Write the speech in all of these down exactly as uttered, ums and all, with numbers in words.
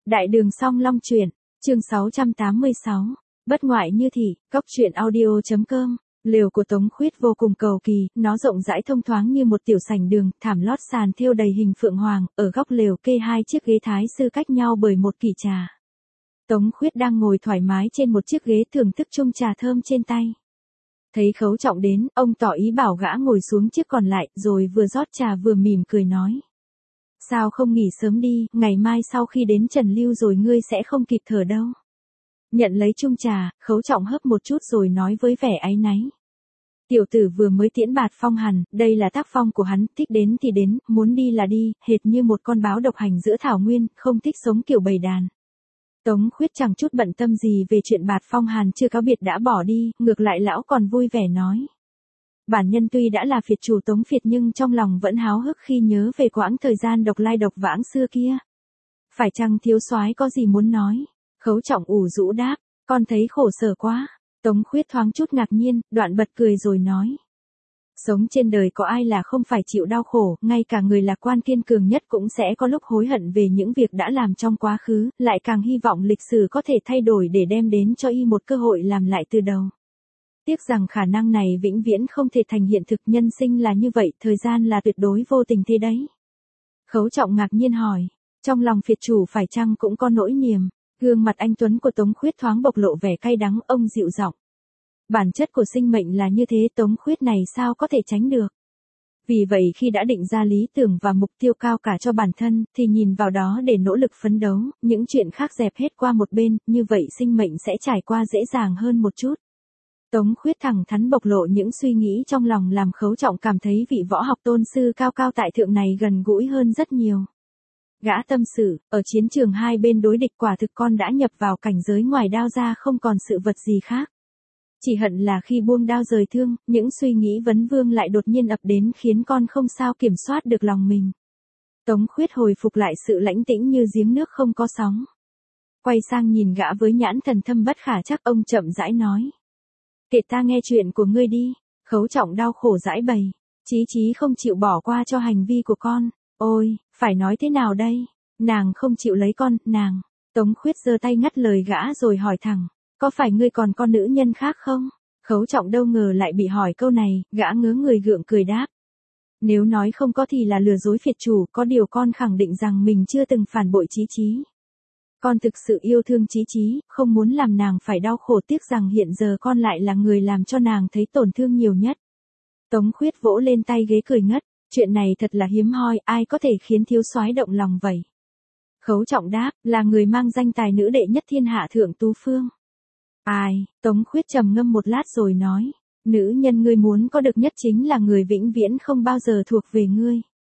Đại đường Song Long truyện, chương sáu trăm tám mươi sáu, bất ngoại như thị, cóc truyện audio.com. Lều của Tống Khuyết vô cùng cầu kỳ, nó rộng rãi thông thoáng như một tiểu sảnh đường, thảm lót sàn thêu đầy hình phượng hoàng, ở góc lều kê hai chiếc ghế thái sư cách nhau bởi một kỷ trà. Tống Khuyết đang ngồi thoải mái trên một chiếc ghế thưởng thức chung trà thơm trên tay. Thấy Khấu Trọng đến, ông tỏ ý bảo gã ngồi xuống chiếc còn lại, rồi vừa rót trà vừa mỉm cười nói. Sao không nghỉ sớm đi, ngày mai sau khi đến Trần Lưu rồi ngươi sẽ không kịp thở đâu. Nhận lấy chung trà, Khấu Trọng hớp một chút rồi nói với vẻ áy náy. Tiểu tử vừa mới tiễn bạt phong hàn, đây là tác phong của hắn, thích đến thì đến, muốn đi là đi, hệt như một con báo độc hành giữa thảo nguyên, không thích sống kiểu bầy đàn. Tống Khuyết chẳng chút bận tâm gì về chuyện bạt phong hàn chưa cáo biệt đã bỏ đi, ngược lại lão còn vui vẻ nói. Bản nhân tuy đã là phiệt chủ Tống phiệt nhưng trong lòng vẫn háo hức khi nhớ về quãng thời gian độc lai độc vãng xưa kia. Phải chăng thiếu soái có gì muốn nói? Khấu Trọng ủ rũ đáp, con thấy khổ sở quá. Tống Khuyết thoáng chút ngạc nhiên, đoạn bật cười rồi nói. Sống trên đời có ai là không phải chịu đau khổ, ngay cả người lạc quan kiên cường nhất cũng sẽ có lúc hối hận về những việc đã làm trong quá khứ, lại càng hy vọng lịch sử có thể thay đổi để đem đến cho y một cơ hội làm lại từ đầu. Tiếc rằng khả năng này vĩnh viễn không thể thành hiện thực, nhân sinh là như vậy, thời gian là tuyệt đối vô tình thế đấy. Khấu Trọng ngạc nhiên hỏi, trong lòng phiệt chủ phải chăng cũng có nỗi niềm? Gương mặt anh tuấn của Tống Khuyết thoáng bộc lộ vẻ cay đắng, ông dịu giọng. Bản chất của sinh mệnh là như thế, Tống Khuyết này sao có thể tránh được. Vì vậy khi đã định ra lý tưởng và mục tiêu cao cả cho bản thân, thì nhìn vào đó để nỗ lực phấn đấu, những chuyện khác dẹp hết qua một bên, như vậy sinh mệnh sẽ trải qua dễ dàng hơn một chút. Tống Khuyết thẳng thắn bộc lộ những suy nghĩ trong lòng làm Khấu Trọng cảm thấy vị võ học tôn sư cao cao tại thượng này gần gũi hơn rất nhiều. Gã tâm sự, ở chiến trường hai bên đối địch quả thực con đã nhập vào cảnh giới ngoài đao ra không còn sự vật gì khác. Chỉ hận là khi buông đao rời thương, những suy nghĩ vấn vương lại đột nhiên ập đến khiến con không sao kiểm soát được lòng mình. Tống Khuyết hồi phục lại sự lãnh tĩnh như giếng nước không có sóng. Quay sang nhìn gã với nhãn thần thâm bất khả trắc, ông chậm rãi nói. Kể ta nghe chuyện của ngươi đi. Khấu Trọng đau khổ giãi bày. Chí chí không chịu bỏ qua cho hành vi của con. Ôi, phải nói thế nào đây? Nàng không chịu lấy con, nàng. Tống Khuyết giơ tay ngắt lời gã rồi hỏi thẳng. Có phải ngươi còn con nữ nhân khác không? Khấu Trọng đâu ngờ lại bị hỏi câu này, gã ngớ người gượng cười đáp. Nếu nói không có thì là lừa dối phiệt chủ, có điều con khẳng định rằng mình chưa từng phản bội Chí Chí. Con thực sự yêu thương Chí Chí, không muốn làm nàng phải đau khổ, tiếc rằng hiện giờ con lại là người làm cho nàng thấy tổn thương nhiều nhất. Tống Khuyết vỗ lên tay ghế cười ngất, chuyện này thật là hiếm hoi, ai có thể khiến thiếu soái động lòng vậy? Khấu Trọng đáp, là người mang danh tài nữ đệ nhất thiên hạ Thượng Tú Phương. Ai? Tống Khuyết trầm ngâm một lát rồi nói, nữ nhân ngươi muốn có được nhất chính là người vĩnh viễn không bao giờ thuộc về ngươi.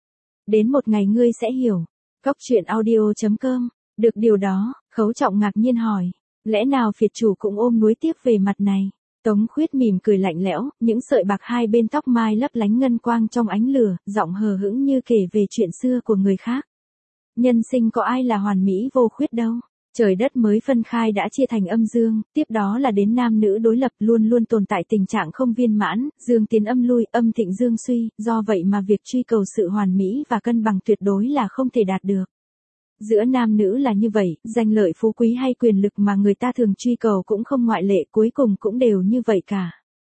Đến một ngày ngươi sẽ hiểu. Cóc truyện audio.com. Được điều đó, Khấu Trọng ngạc nhiên hỏi, lẽ nào phiệt chủ cũng ôm nuối tiếc về mặt này? Tống Khuyết mỉm cười lạnh lẽo, những sợi bạc hai bên tóc mai lấp lánh ngân quang trong ánh lửa, giọng hờ hững như kể về chuyện xưa của người khác. Nhân sinh có ai là hoàn mỹ vô khuyết đâu. Trời đất mới phân khai đã chia thành âm dương, tiếp đó là đến nam nữ đối lập, luôn luôn tồn tại tình trạng không viên mãn, dương tiến âm lui, âm thịnh dương suy, do vậy mà việc truy cầu sự hoàn mỹ và cân bằng tuyệt đối là không thể đạt được. Giữa nam nữ là như vậy, danh lợi phú quý hay quyền lực mà người ta thường truy cầu cũng không ngoại lệ, cuối cùng cũng đều như vậy cả.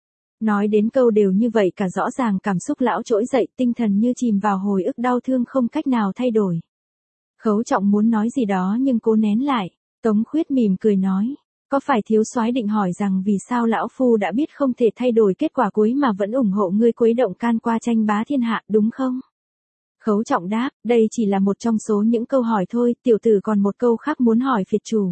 Nói đến câu đều như vậy cả rõ ràng cảm xúc lão trỗi dậy, tinh thần như chìm vào hồi ức đau thương không cách nào thay đổi. Khấu Trọng muốn nói gì đó nhưng cố nén lại. Tống Khuyết mỉm cười nói, có phải thiếu soái định hỏi rằng vì sao lão phu đã biết không thể thay đổi kết quả cuối mà vẫn ủng hộ ngươi khuấy động can qua tranh bá thiên hạ, đúng không? Khấu Trọng đáp, đây chỉ là một trong số những câu hỏi thôi, tiểu tử còn một câu khác muốn hỏi phiệt chủ.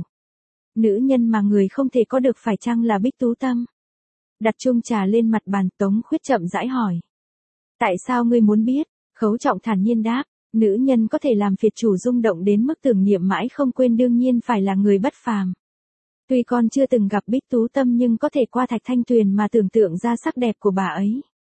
Nữ nhân mà người không thể có được phải chăng là Bích Tú Tâm? Đặt chung trà lên mặt bàn, Tống Khuyết chậm rãi hỏi. Tại sao ngươi muốn biết? Khấu Trọng thản nhiên đáp, nữ nhân có thể làm phiệt chủ rung động đến mức tưởng niệm mãi không quên đương nhiên phải là người bất phàm. Tuy con chưa từng gặp Bích Tú Tâm nhưng có thể qua Thạch Thanh Tuyền mà tưởng tượng ra sắc đẹp của bà ấy.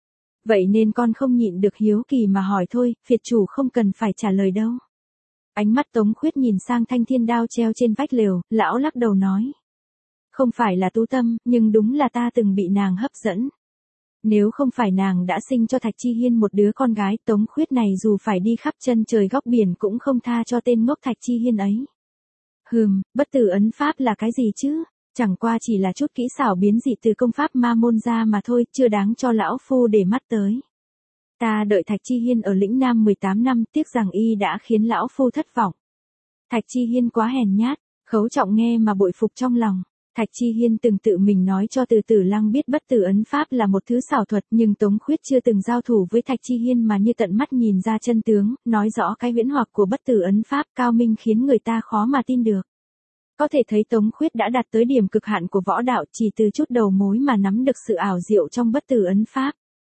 Vậy nên con không nhịn được hiếu kỳ mà hỏi thôi, phiệt chủ không cần phải trả lời đâu. Ánh mắt Tống Khuyết nhìn sang thanh thiên đao treo trên vách lều, lão lắc đầu nói. Không phải là Tú Tâm, nhưng đúng là ta từng bị nàng hấp dẫn. Nếu không phải nàng đã sinh cho Thạch Chi Hiên một đứa con gái, Tống Khuyết này dù phải đi khắp chân trời góc biển cũng không tha cho tên ngốc Thạch Chi Hiên ấy. Hừm, bất tử ấn pháp là cái gì chứ? Chẳng qua chỉ là chút kỹ xảo biến dị từ công pháp ma môn ra mà thôi, chưa đáng cho lão phu để mắt tới. Ta đợi Thạch Chi Hiên ở lĩnh Nam mười tám năm, tiếc rằng y đã khiến lão phu thất vọng. Thạch Chi Hiên quá hèn nhát, Khấu Trọng nghe mà bội phục trong lòng. Thạch Chi Hiên từng tự mình nói cho Từ Tử Lăng biết bất tử ấn pháp là một thứ xảo thuật, nhưng Tống Khuyết chưa từng giao thủ với Thạch Chi Hiên mà như tận mắt nhìn ra chân tướng, nói rõ cái huyễn hoặc của bất tử ấn pháp cao minh khiến người ta khó mà tin được. Có thể thấy Tống Khuyết đã đạt tới điểm cực hạn của võ đạo, chỉ từ chút đầu mối mà nắm được sự ảo diệu trong bất tử ấn pháp.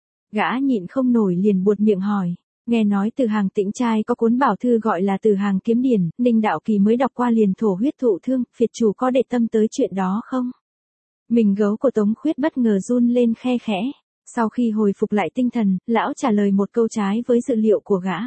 Gã nhịn không nổi liền buột miệng hỏi. Nghe nói Từ Hàng Tĩnh trai có cuốn bảo thư gọi là Từ Hàng Kiếm Điển, Ninh Đạo Kỳ mới đọc qua liền thổ huyết thụ thương, phiệt chủ có để tâm tới chuyện đó không? Mình gấu của Tống Khuyết bất ngờ run lên khe khẽ. Sau khi hồi phục lại tinh thần, lão trả lời một câu trái với dự liệu của gã.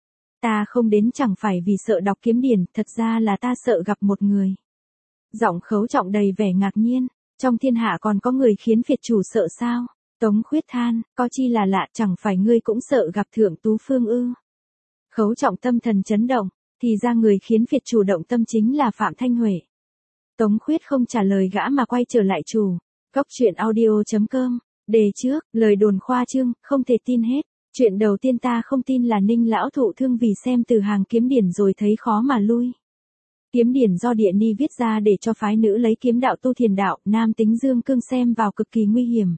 Ta không đến chẳng phải vì sợ đọc kiếm điển, thật ra là ta sợ gặp một người. Giọng Khấu Trọng đầy vẻ ngạc nhiên, trong thiên hạ còn có người khiến phiệt chủ sợ sao? Tống Khuyết than, có chi là lạ, chẳng phải ngươi cũng sợ gặp Thượng Tú Phương ư? Khấu Trọng tâm thần chấn động, thì ra người khiến phiệt chủ động tâm chính là Phạm Thanh Huệ. Tống Khuyết không trả lời gã mà quay trở lại chủ. Cốc truyện audio chấm com, đề trước, lời đồn khoa trương, không thể tin hết. Chuyện đầu tiên ta không tin là Ninh lão thụ thương vì xem Từ Hàng Kiếm Điển rồi thấy khó mà lui. Kiếm điển do Địa Ni viết ra để cho phái nữ lấy kiếm đạo tu thiền đạo, nam tính dương cương xem vào cực kỳ nguy hiểm.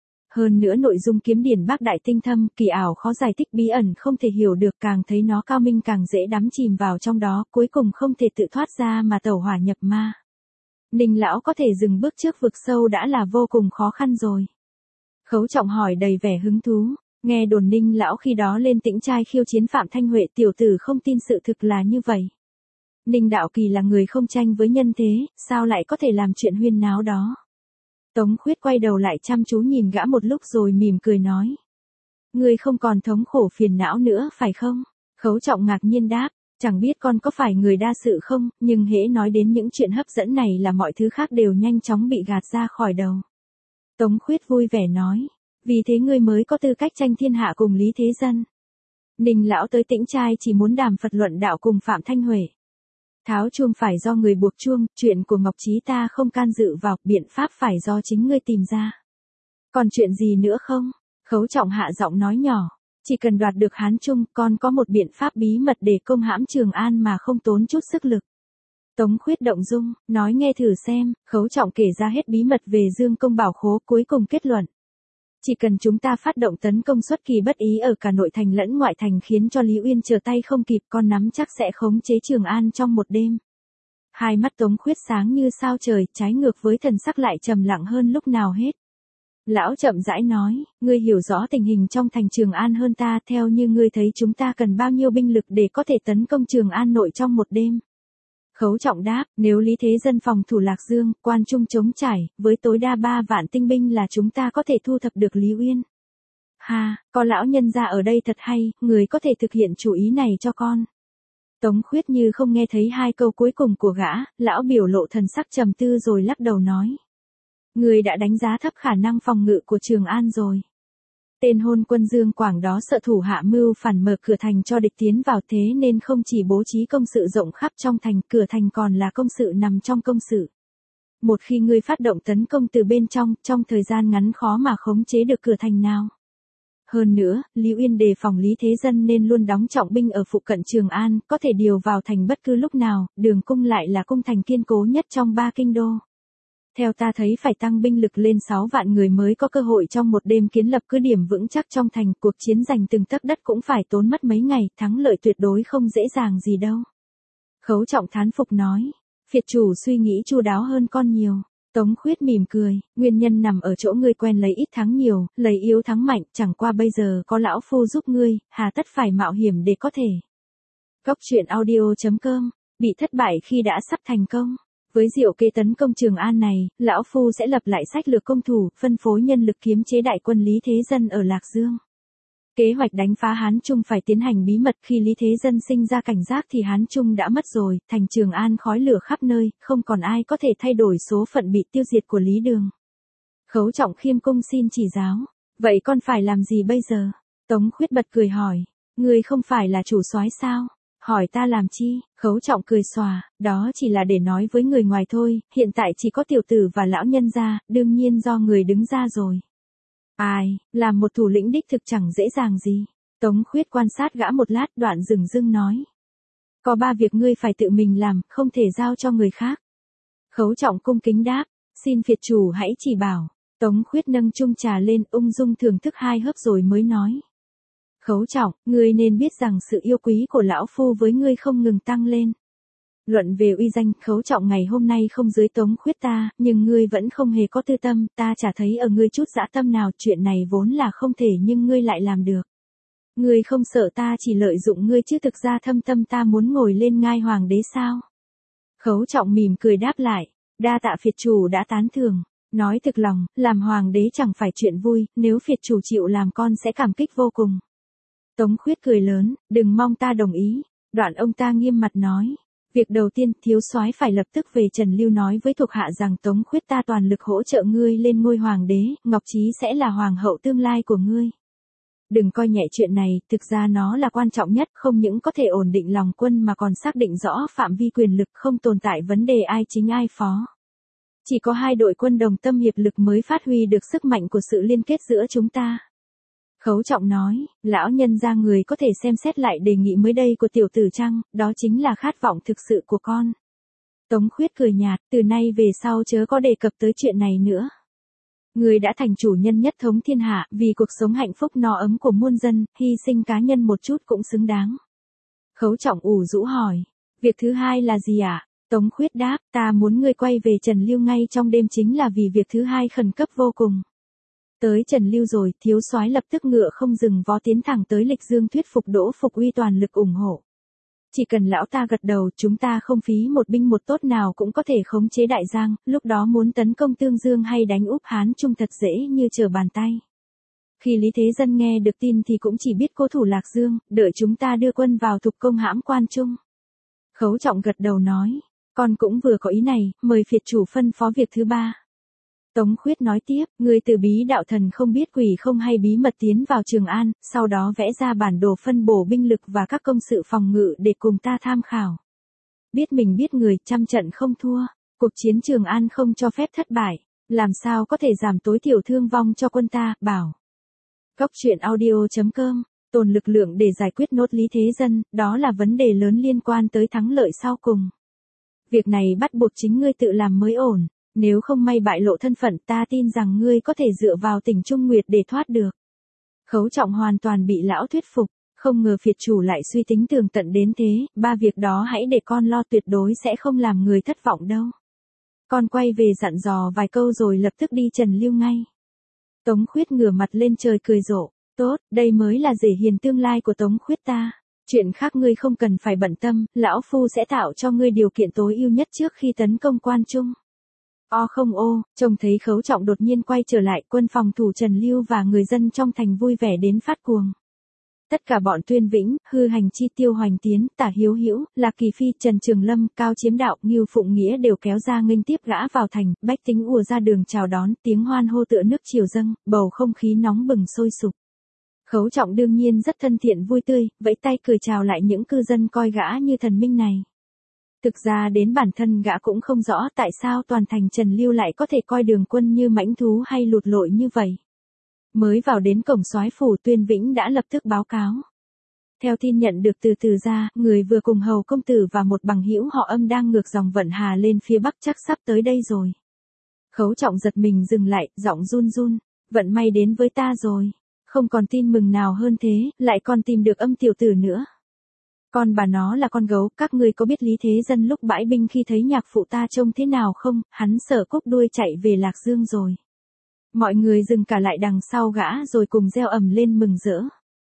Hơn nữa nội dung kiếm điển bác đại tinh thâm, kỳ ảo khó giải thích, bí ẩn không thể hiểu được, càng thấy nó cao minh càng dễ đắm chìm vào trong đó, cuối cùng không thể tự thoát ra mà tẩu hỏa nhập ma. Ninh lão có thể dừng bước trước vực sâu đã là vô cùng khó khăn rồi. Khấu Trọng hỏi đầy vẻ hứng thú, nghe đồn Ninh lão khi đó lên Tĩnh trai khiêu chiến Phạm Thanh Huệ, tiểu tử không tin sự thực là như vậy. Ninh Đạo Kỳ là người không tranh với nhân thế, sao lại có thể làm chuyện huyên náo đó? Tống Khuyết quay đầu lại chăm chú nhìn gã một lúc rồi mỉm cười nói. Ngươi không còn thống khổ phiền não nữa phải không? Khấu Trọng ngạc nhiên đáp, chẳng biết con có phải người đa sự không, nhưng hễ nói đến những chuyện hấp dẫn này là mọi thứ khác đều nhanh chóng bị gạt ra khỏi đầu. Tống Khuyết vui vẻ nói, vì thế ngươi mới có tư cách tranh thiên hạ cùng Lý Thế Dân. Ninh lão tới Tĩnh trai chỉ muốn đàm Phật luận đạo cùng Phạm Thanh Huệ. Tháo chuông phải do người buộc chuông, chuyện của Ngọc Trí ta không can dự vào, biện pháp phải do chính ngươi tìm ra. Còn chuyện gì nữa không? Khấu Trọng hạ giọng nói nhỏ, chỉ cần đoạt được Hán Trung, con có một biện pháp bí mật để công hãm Trường An mà không tốn chút sức lực. Tống Khuyết động dung, nói nghe thử xem. Khấu Trọng kể ra hết bí mật về Dương Công Bảo Khố, cuối cùng kết luận. Chỉ cần chúng ta phát động tấn công xuất kỳ bất ý ở cả nội thành lẫn ngoại thành khiến cho Lý Uyên trở tay không kịp, con nắm chắc sẽ khống chế Trường An trong một đêm. Hai mắt Tống Khuyết sáng như sao trời, trái ngược với thần sắc lại trầm lặng hơn lúc nào hết. Lão chậm rãi nói, ngươi hiểu rõ tình hình trong thành Trường An hơn ta, theo như ngươi thấy chúng ta cần bao nhiêu binh lực để có thể tấn công Trường An nội trong một đêm. Khấu Trọng đáp, nếu Lý Thế Dân phòng thủ Lạc Dương, Quan Trung chống trải, với tối đa ba vạn tinh binh là chúng ta có thể thu thập được Lý Uyên. Ha, có lão nhân gia ở đây thật hay, người có thể thực hiện chủ ý này cho con. Tống Khuyết như không nghe thấy hai câu cuối cùng của gã, lão biểu lộ thần sắc trầm tư rồi lắc đầu nói. Người đã đánh giá thấp khả năng phòng ngự của Trường An rồi. Tên hôn quân Dương Quảng đó sợ thủ hạ mưu phản mở cửa thành cho địch tiến vào, thế nên không chỉ bố trí công sự rộng khắp trong thành, cửa thành còn là công sự nằm trong công sự. Một khi ngươi phát động tấn công từ bên trong, trong thời gian ngắn khó mà khống chế được cửa thành nào. Hơn nữa, Lý Uyên đề phòng Lý Thế Dân nên luôn đóng trọng binh ở phụ cận Trường An, có thể điều vào thành bất cứ lúc nào, Đường Cung lại là cung thành kiên cố nhất trong ba kinh đô. Theo ta thấy phải tăng binh lực lên sáu vạn người mới có cơ hội trong một đêm kiến lập cứ điểm vững chắc trong thành, cuộc chiến giành từng tấc đất cũng phải tốn mất mấy ngày, thắng lợi tuyệt đối không dễ dàng gì đâu. Khấu Trọng thán phục nói, phiệt chủ suy nghĩ chu đáo hơn con nhiều. Tống Khuyết mỉm cười, nguyên nhân nằm ở chỗ ngươi quen lấy ít thắng nhiều, lấy yếu thắng mạnh, chẳng qua bây giờ có lão phu giúp ngươi, hà tất phải mạo hiểm để có thể. Cốc truyện audio chấm com, bị thất bại khi đã sắp thành công. Với diệu kế tấn công Trường An này, lão phu sẽ lập lại sách lược công thủ, phân phối nhân lực kiếm chế đại quân Lý Thế Dân ở Lạc Dương. Kế hoạch đánh phá Hán Trung phải tiến hành bí mật, khi Lý Thế Dân sinh ra cảnh giác thì Hán Trung đã mất rồi, thành Trường An khói lửa khắp nơi, không còn ai có thể thay đổi số phận bị tiêu diệt của Lý Đường. Khấu Trọng khiêm cung xin chỉ giáo, vậy con phải làm gì bây giờ? Tống Khuyết bật cười hỏi, ngươi không phải là chủ soái sao? Hỏi ta làm chi? Khấu Trọng cười xòa, đó chỉ là để nói với người ngoài thôi, hiện tại chỉ có tiểu tử và lão nhân gia, đương nhiên do người đứng ra rồi. Ai, làm một thủ lĩnh đích thực chẳng dễ dàng gì. Tống Khuyết quan sát gã một lát, đoạn dừng dưng nói. Có ba việc ngươi phải tự mình làm, không thể giao cho người khác. Khấu Trọng cung kính đáp, xin phiệt chủ hãy chỉ bảo. Tống Khuyết nâng chung trà lên, ung dung thưởng thức hai hớp rồi mới nói. Khấu Trọng, ngươi nên biết rằng sự yêu quý của lão phu với ngươi không ngừng tăng lên. Luận về uy danh, Khấu Trọng ngày hôm nay không dưới Tống Khuyết ta, nhưng ngươi vẫn không hề có tư tâm, ta chả thấy ở ngươi chút dã tâm nào, chuyện này vốn là không thể nhưng ngươi lại làm được. Ngươi không sợ ta chỉ lợi dụng ngươi chứ thực ra thâm tâm ta muốn ngồi lên ngai hoàng đế sao? Khấu Trọng mỉm cười đáp lại, đa tạ phiệt chủ đã tán thưởng. Nói thực lòng, làm hoàng đế chẳng phải chuyện vui, nếu phiệt chủ chịu làm con sẽ cảm kích vô cùng. Tống Khuyết cười lớn, đừng mong ta đồng ý. Đoạn ông ta nghiêm mặt nói. Việc đầu tiên, thiếu soái phải lập tức về Trần Lưu nói với thuộc hạ rằng Tống Khuyết ta toàn lực hỗ trợ ngươi lên ngôi hoàng đế, Ngọc Trí sẽ là hoàng hậu tương lai của ngươi. Đừng coi nhẹ chuyện này, thực ra nó là quan trọng nhất, không những có thể ổn định lòng quân mà còn xác định rõ phạm vi quyền lực, không tồn tại vấn đề ai chính ai phó. Chỉ có hai đội quân đồng tâm hiệp lực mới phát huy được sức mạnh của sự liên kết giữa chúng ta. Khấu Trọng nói, lão nhân gia người có thể xem xét lại đề nghị mới đây của tiểu tử Trăng, đó chính là khát vọng thực sự của con. Tống Khuyết cười nhạt, từ nay về sau chớ có đề cập tới chuyện này nữa. Người đã thành chủ nhân nhất thống thiên hạ, vì cuộc sống hạnh phúc no ấm của muôn dân, hy sinh cá nhân một chút cũng xứng đáng. Khấu Trọng ủ rũ hỏi, việc thứ hai là gì ạ? À? Tống Khuyết đáp, ta muốn ngươi quay về Trần Lưu ngay trong đêm chính là vì việc thứ hai khẩn cấp vô cùng. Tới Trần Lưu rồi, thiếu soái lập tức ngựa không dừng vó tiến thẳng tới Lịch Dương thuyết phục Đỗ Phục Uy toàn lực ủng hộ. Chỉ cần lão ta gật đầu, chúng ta không phí một binh một tốt nào cũng có thể khống chế Đại Giang, lúc đó muốn tấn công Tương Dương hay đánh úp Hán Trung thật dễ như trở bàn tay. Khi Lý Thế Dân nghe được tin thì cũng chỉ biết cố thủ Lạc Dương, đợi chúng ta đưa quân vào thục công hãm Quan Trung. Khấu Trọng gật đầu nói, con cũng vừa có ý này, mời phiệt chủ phân phó việc thứ ba. Tống Khuyết nói tiếp, người từ bí đạo thần không biết quỷ không hay bí mật tiến vào Trường An, sau đó vẽ ra bản đồ phân bổ binh lực và các công sự phòng ngự để cùng ta tham khảo. Biết mình biết người, trăm trận không thua, cuộc chiến Trường An không cho phép thất bại, làm sao có thể giảm tối thiểu thương vong cho quân ta, bảo. Góc truyện audio chấm com, tồn lực lượng để giải quyết nốt Lý Thế Dân, đó là vấn đề lớn liên quan tới thắng lợi sau cùng. Việc này bắt buộc chính ngươi tự làm mới ổn. Nếu không may bại lộ thân phận ta tin rằng ngươi có thể dựa vào Tỉnh Trung Nguyệt để thoát được. Khấu Trọng hoàn toàn bị lão thuyết phục, không ngờ phiệt chủ lại suy tính tường tận đến thế, ba việc đó hãy để con lo tuyệt đối sẽ không làm người thất vọng đâu. Con quay về dặn dò vài câu rồi lập tức đi Trần Lưu ngay. Tống Khuyết ngửa mặt lên trời cười rộ, tốt, đây mới là rể hiền tương lai của Tống Khuyết ta. Chuyện khác ngươi không cần phải bận tâm, lão phu sẽ tạo cho ngươi điều kiện tối ưu nhất trước khi tấn công Quan Trung. O không ô, trông thấy Khấu Trọng đột nhiên quay trở lại, quân phòng thủ Trần Lưu và người dân trong thành vui vẻ đến phát cuồng. Tất cả bọn Tuyên Vĩnh, Hư Hành Chi, Tiêu Hoành Tiến, Tả Hiếu Hữu, Lạc Kỳ Phi, Trần Trường Lâm, Cao Chiếm Đạo, Ngưu Phụng Nghĩa đều kéo ra nghênh tiếp gã vào thành, bách tính ùa ra đường chào đón, tiếng hoan hô tựa nước triều dâng, bầu không khí nóng bừng sôi sục. Khấu Trọng đương nhiên rất thân thiện vui tươi, vẫy tay cười chào lại những cư dân coi gã như thần minh này. Thực ra đến bản thân gã cũng không rõ tại sao toàn thành Trần Lưu lại có thể coi đường quân như mãnh thú hay lụt lội như vậy. Mới vào đến cổng soái phủ, Tuyên Vĩnh đã lập tức báo cáo. Theo tin nhận được từ Từ gia, người vừa cùng hầu công tử và một bằng hữu họ Âm đang ngược dòng vận hà lên phía bắc chắc sắp tới đây rồi. Khấu Trọng giật mình dừng lại, giọng run run, vận may đến với ta rồi. Không còn tin mừng nào hơn thế, lại còn tìm được Âm tiểu tử nữa. Con bà nó là con gấu, các ngươi có biết Lý Thế Dân lúc bãi binh khi thấy nhạc phụ ta trông thế nào không, hắn sợ cúc đuôi chạy về Lạc Dương rồi. Mọi người dừng cả lại đằng sau gã rồi cùng reo ầm lên mừng rỡ.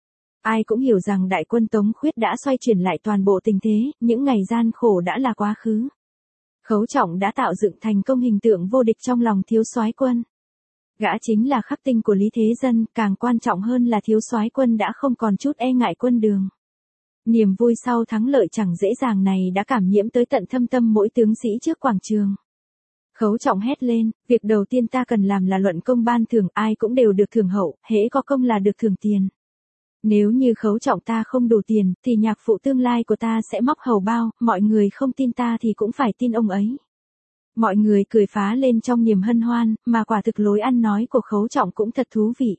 Ai cũng hiểu rằng đại quân Tống Khuyết đã xoay chuyển lại toàn bộ tình thế, những ngày gian khổ đã là quá khứ. Khấu Trọng đã tạo dựng thành công hình tượng vô địch trong lòng thiếu soái quân. Gã chính là khắc tinh của Lý Thế Dân, càng quan trọng hơn là thiếu soái quân đã không còn chút e ngại quân đường. Niềm vui sau thắng lợi chẳng dễ dàng này đã cảm nhiễm tới tận thâm tâm mỗi tướng sĩ trước quảng trường. Khấu Trọng hét lên, việc đầu tiên ta cần làm là luận công ban thưởng, ai cũng đều được thưởng hậu, hễ có công là được thưởng tiền. Nếu như Khấu Trọng ta không đủ tiền, thì nhạc phụ tương lai của ta sẽ móc hầu bao, mọi người không tin ta thì cũng phải tin ông ấy. Mọi người cười phá lên trong niềm hân hoan, mà quả thực lối ăn nói của Khấu Trọng cũng thật thú vị.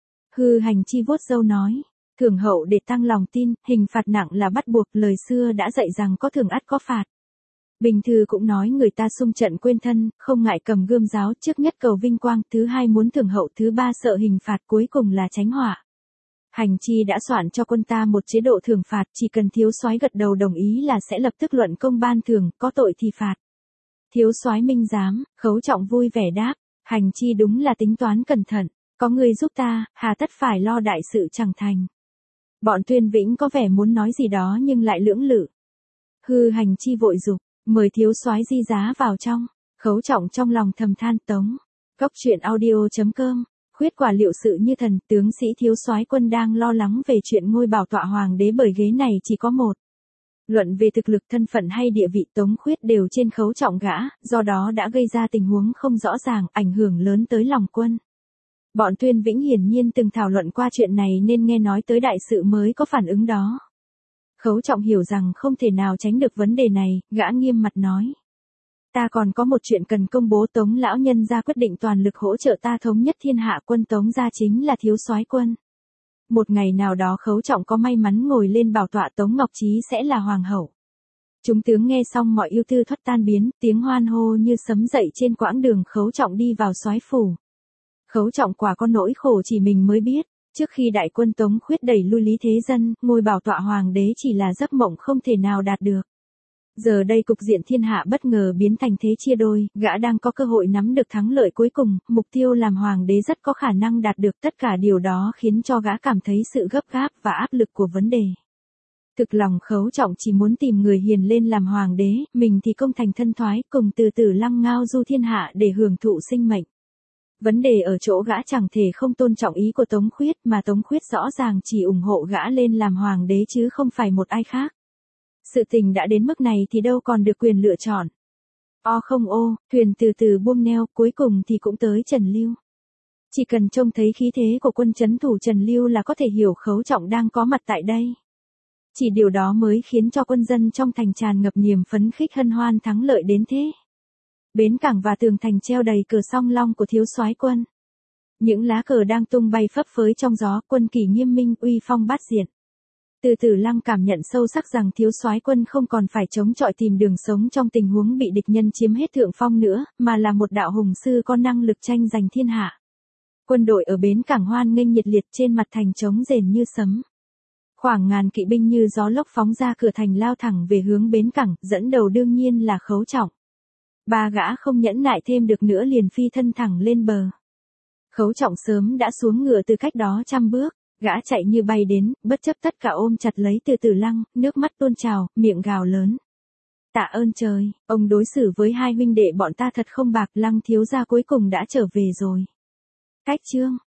Hư Hành Chi vuốt râu nói, thưởng hậu để tăng lòng tin, hình phạt nặng là bắt buộc, lời xưa đã dạy rằng có thưởng ắt có phạt. Bình thư cũng nói người ta xung trận quên thân, không ngại cầm gươm giáo, trước nhất cầu vinh quang, thứ hai muốn thưởng hậu, thứ ba sợ hình phạt, cuối cùng là tránh họa. Hành Chi đã soạn cho quân ta một chế độ thưởng phạt, chỉ cần thiếu soái gật đầu đồng ý là sẽ lập tức luận công ban thưởng, có tội thì phạt. Thiếu soái minh giám, Khấu Trọng vui vẻ đáp, Hành Chi đúng là tính toán cẩn thận, có người giúp ta, hà tất phải lo đại sự chẳng thành. Bọn Tuyên Vĩnh có vẻ muốn nói gì đó nhưng lại lưỡng lự. Hư Hành Chi vội dục, mời thiếu soái di giá vào trong. Khấu Trọng trong lòng thầm than tống. Cốc truyện audio chấm com. Khuyết quả liệu sự như thần, tướng sĩ thiếu soái quân đang lo lắng về chuyện ngôi bảo tọa hoàng đế, bởi ghế này chỉ có một. Luận về thực lực, thân phận hay địa vị, Tống Khuyết đều trên Khấu Trọng gã, do đó đã gây ra tình huống không rõ ràng, ảnh hưởng lớn tới lòng quân. Bọn Tuyên Vĩnh hiển nhiên từng thảo luận qua chuyện này nên nghe nói tới đại sự mới có phản ứng đó. Khấu Trọng hiểu rằng không thể nào tránh được vấn đề này, gã nghiêm mặt nói. Ta còn có một chuyện cần công bố. Tống lão nhân ra quyết định toàn lực hỗ trợ ta thống nhất thiên hạ, quân Tống gia chính là thiếu soái quân. Một ngày nào đó Khấu Trọng có may mắn ngồi lên bảo tọa, Tống Ngọc Trí sẽ là hoàng hậu. Chúng tướng nghe xong mọi ưu tư thoát tan biến, tiếng hoan hô như sấm dậy trên quãng đường Khấu Trọng đi vào soái phủ. Khấu Trọng quả có nỗi khổ chỉ mình mới biết, trước khi đại quân Tống Khuyết đẩy lui Lý Thế Dân, ngôi bảo tọa hoàng đế chỉ là giấc mộng không thể nào đạt được. Giờ đây cục diện thiên hạ bất ngờ biến thành thế chia đôi, gã đang có cơ hội nắm được thắng lợi cuối cùng, mục tiêu làm hoàng đế rất có khả năng đạt được, tất cả điều đó khiến cho gã cảm thấy sự gấp gáp và áp lực của vấn đề. Thực lòng Khấu Trọng chỉ muốn tìm người hiền lên làm hoàng đế, mình thì công thành thân thoái, cùng từ từ lăng ngao du thiên hạ để hưởng thụ sinh mệnh. Vấn đề ở chỗ gã chẳng thể không tôn trọng ý của Tống Khuyết, mà Tống Khuyết rõ ràng chỉ ủng hộ gã lên làm hoàng đế chứ không phải một ai khác. Sự tình đã đến mức này thì đâu còn được quyền lựa chọn. O không ô, thuyền từ từ buông neo, cuối cùng thì cũng tới Trần Lưu. Chỉ cần trông thấy khí thế của quân trấn thủ Trần Lưu là có thể hiểu Khấu Trọng đang có mặt tại đây. Chỉ điều đó mới khiến cho quân dân trong thành tràn ngập niềm phấn khích, hân hoan thắng lợi đến thế. Bến cảng và tường thành treo đầy cờ song long của thiếu soái quân. Những lá cờ đang tung bay phấp phới trong gió, quân kỳ nghiêm minh, uy phong bát diện. Từ Từ Lăng cảm nhận sâu sắc rằng thiếu soái quân không còn phải chống chọi tìm đường sống trong tình huống bị địch nhân chiếm hết thượng phong nữa, mà là một đạo hùng sư có năng lực tranh giành thiên hạ. Quân đội ở bến cảng hoan nghênh nhiệt liệt, trên mặt thành trống rền như sấm. Khoảng ngàn kỵ binh như gió lốc phóng ra cửa thành lao thẳng về hướng bến cảng, dẫn đầu đương nhiên là Khấu Trọng. Ba gã không nhẫn nại thêm được nữa liền phi thân thẳng lên bờ. Khấu Trọng sớm đã xuống ngựa từ cách đó trăm bước, gã chạy như bay đến, bất chấp tất cả ôm chặt lấy Từ Từ Lăng, nước mắt tuôn trào, miệng gào lớn. Tạ ơn trời, ông đối xử với hai huynh đệ bọn ta thật không bạc, Lăng thiếu gia cuối cùng đã trở về rồi. Cách chương